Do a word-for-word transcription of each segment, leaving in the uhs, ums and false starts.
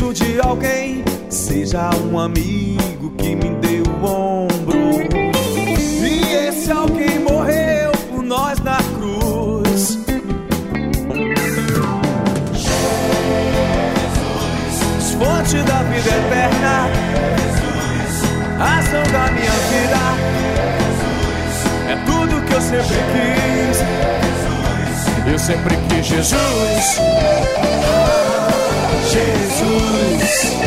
Preciso de alguém, seja um amigo que me dê o ombro. E esse alguém morreu por nós na cruz. Jesus, fonte da vida eterna, Jesus, razão da minha vida, Jesus, é tudo que eu sempre quis, Jesus, eu sempre quis Jesus. Jesus.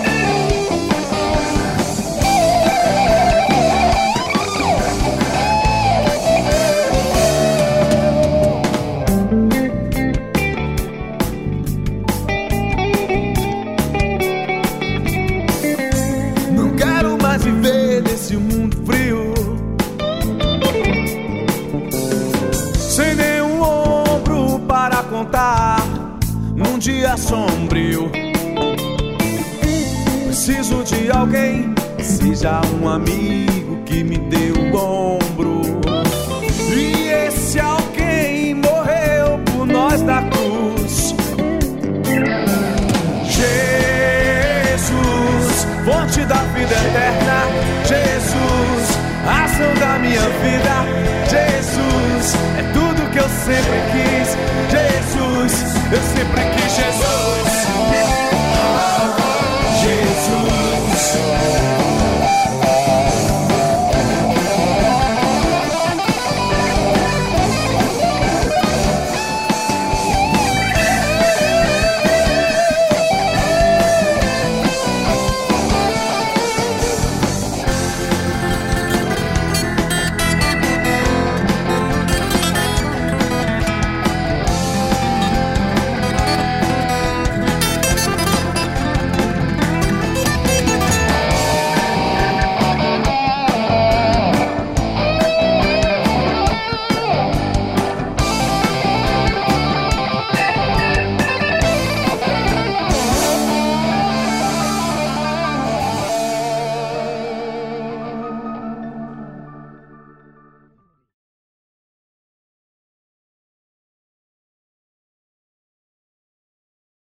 Não quero mais viver nesse mundo frio, sem nenhum ombro para contar num dia sombrio. Preciso de alguém, seja um amigo que me dê o ombro. E esse alguém morreu por nós na cruz. Jesus, fonte da vida eterna, Jesus, razão da minha vida, Jesus, é tudo que eu sempre quis, Jesus, eu sempre